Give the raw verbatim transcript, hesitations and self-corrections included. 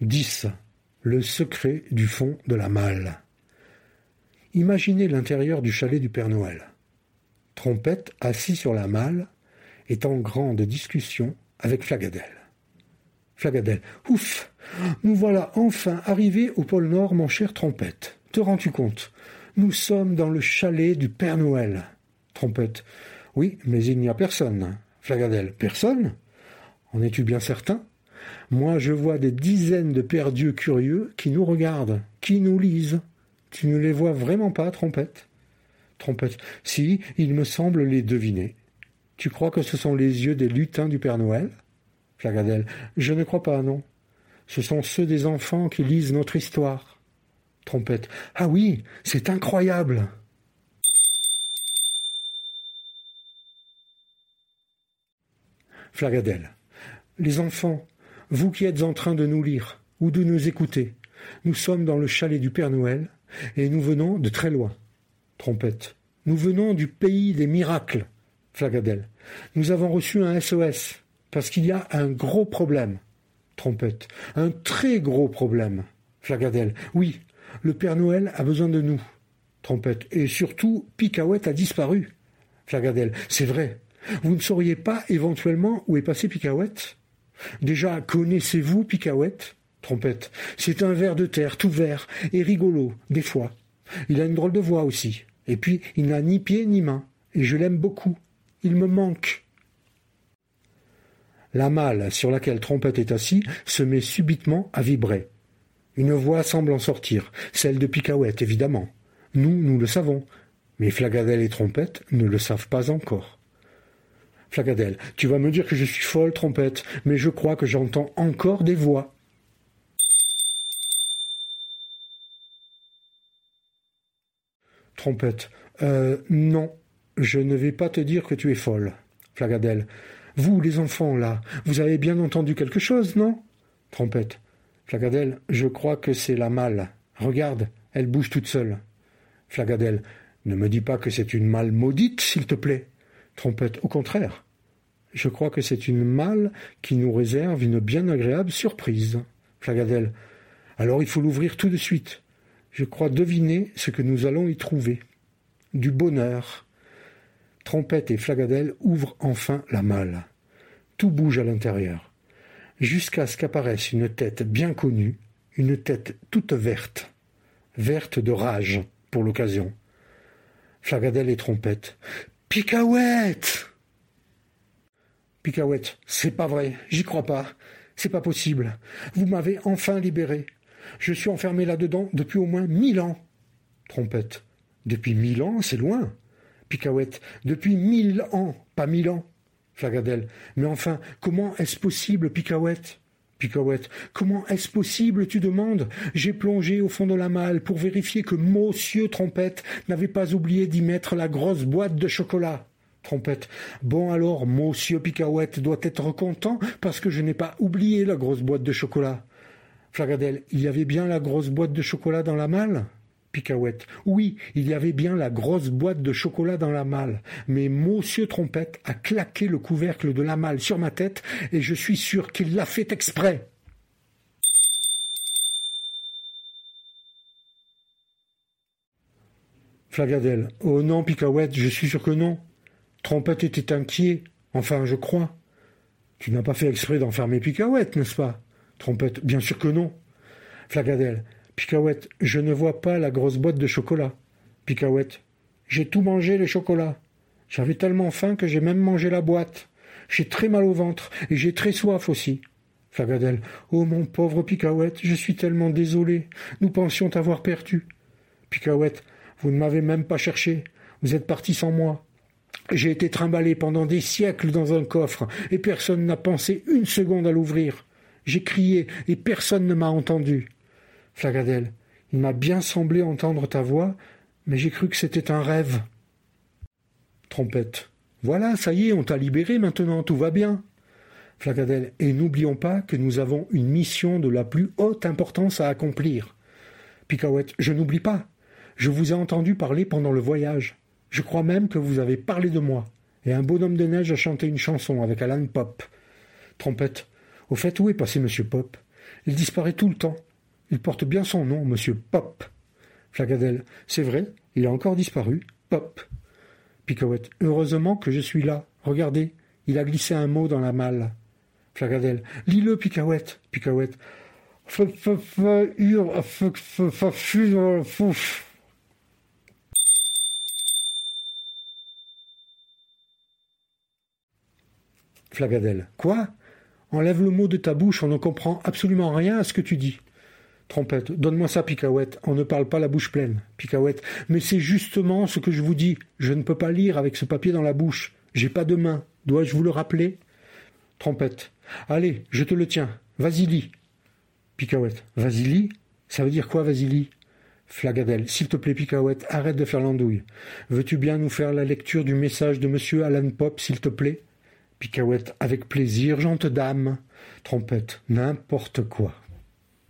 dix. Le secret du fond de la malle. Imaginez l'intérieur du chalet du Père Noël. Trompette, assis sur la malle, est en grande discussion avec Flagadel. Flagadel. Ouf! Nous voilà enfin arrivés au pôle Nord, mon cher Trompette. Te rends-tu compte? Nous sommes dans le chalet du Père Noël. Trompette. Oui, mais il n'y a personne. Flagadel. Personne? En es-tu bien certain? Moi, je vois des dizaines de pères Dieu curieux qui nous regardent, qui nous lisent. Tu ne les vois vraiment pas, Trompette? Trompette. Si, il me semble les deviner. Tu crois que ce sont les yeux des lutins du Père Noël? Flagadel. Je ne crois pas, non. Ce sont ceux des enfants qui lisent notre histoire. Trompette. Ah oui, c'est incroyable. Flagadel. Les enfants, vous qui êtes en train de nous lire ou de nous écouter, nous sommes dans le chalet du Père Noël et nous venons de très loin. Trompette. Nous venons du pays des miracles. Flagadel. Nous avons reçu un S O S parce qu'il y a un gros problème. Trompette. Un très gros problème. Flagadel. Oui, le Père Noël a besoin de nous. Trompette. Et surtout, Picaouette a disparu. Flagadel. C'est vrai. Vous ne sauriez pas éventuellement où est passé Picaouette? Déjà, connaissez-vous Picaouette? Trompette. C'est un ver de terre tout vert et rigolo, des fois. Il a une drôle de voix aussi. Et puis, il n'a ni pieds ni mains. Et je l'aime beaucoup. Il me manque. La malle sur laquelle Trompette est assis se met subitement à vibrer. Une voix semble en sortir, celle de Picaouette, évidemment. Nous, nous le savons, mais Flagadel et Trompette ne le savent pas encore. Flagadel. Tu vas me dire que je suis folle, Trompette, mais je crois que j'entends encore des voix. Trompette. Euh, non, je ne vais pas te dire que tu es folle. Flagadel. Vous, les enfants, là, vous avez bien entendu quelque chose, non? Trompette. Flagadel. Je crois que c'est la malle. Regarde, elle bouge toute seule. Flagadel. Ne me dis pas que c'est une malle maudite, s'il te plaît. Trompette. Au contraire. Je crois que c'est une malle qui nous réserve une bien agréable surprise. Flagadel. Alors il faut l'ouvrir tout de suite. Je crois deviner ce que nous allons y trouver. Du bonheur. Trompette et Flagadel ouvrent enfin la malle. Tout bouge à l'intérieur, jusqu'à ce qu'apparaisse une tête bien connue, une tête toute verte, verte de rage pour l'occasion. Flagadel et Trompette. Picaouette! Picaouette. C'est pas vrai, j'y crois pas. C'est pas possible. Vous m'avez enfin libéré. Je suis enfermé là-dedans depuis au moins mille ans. Trompette. Depuis mille ans, c'est loin. Picaouette. Depuis mille ans, pas mille ans. Flagadel. Mais enfin, comment est-ce possible, Picaouette? Picaouette. Comment est-ce possible, tu demandes? J'ai plongé au fond de la malle pour vérifier que Monsieur Trompette n'avait pas oublié d'y mettre la grosse boîte de chocolat. Trompette. Bon alors, Monsieur Picaouette doit être content parce que je n'ai pas oublié la grosse boîte de chocolat. Flagadel. Il y avait bien la grosse boîte de chocolat dans la malle? Picaouette. Oui, il y avait bien la grosse boîte de chocolat dans la malle, mais Monsieur Trompette a claqué le couvercle de la malle sur ma tête et je suis sûr qu'il l'a fait exprès. Flagadel. Oh non, Picaouette, je suis sûr que non. Trompette était inquiet, enfin je crois. Tu n'as pas fait exprès d'enfermer Picaouette, n'est-ce pas? Trompette. Bien sûr que non. Flagadel. Picaouette, je ne vois pas la grosse boîte de chocolat. Picaouette. J'ai tout mangé, les chocolats. J'avais tellement faim que j'ai même mangé la boîte. J'ai très mal au ventre et j'ai très soif aussi. Flagadel. Oh mon pauvre Picaouette, je suis tellement désolé. Nous pensions t'avoir perdu. Picaouette. Vous ne m'avez même pas cherché. Vous êtes parti sans moi. J'ai été trimballé pendant des siècles dans un coffre et personne n'a pensé une seconde à l'ouvrir. J'ai crié et personne ne m'a entendu. Flagadel. Il m'a bien semblé entendre ta voix, mais j'ai cru que c'était un rêve. Trompette. Voilà, ça y est, on t'a libéré maintenant, tout va bien. Flagadel. Et n'oublions pas que nous avons une mission de la plus haute importance à accomplir. Picaouette. Je n'oublie pas. Je vous ai entendu parler pendant le voyage. Je crois même que vous avez parlé de moi. Et un bonhomme de neige a chanté une chanson avec Alan Pop. Trompette. Au fait, où est passé Monsieur Pop? Il disparaît tout le temps. Il porte bien son nom, monsieur Pop. Flagadel. C'est vrai, il a encore disparu. Pop. Picaouette. Heureusement que je suis là. Regardez, il a glissé un mot dans la malle. Flagadel. Lis-le, Picaouette. Picaouette. Flagadel. Quoi? Enlève le mot de ta bouche, on ne comprend absolument rien à ce que tu dis. Trompette. Donne-moi ça, Picaouette. On ne parle pas la bouche pleine. Picaouette. Mais c'est justement ce que je vous dis. Je ne peux pas lire avec ce papier dans la bouche. J'ai pas de main. Dois-je vous le rappeler? Trompette. Allez, je te le tiens. Vas-y, lis. Picaouette. Vas-y, lis? Ça veut dire quoi, vas-y, lis? Flagadel. S'il te plaît, Picaouette, arrête de faire l'andouille. Veux-tu bien nous faire la lecture du message de monsieur Alan Pop, s'il te plaît? Picaouette. Avec plaisir, gente dame. Trompette. N'importe quoi.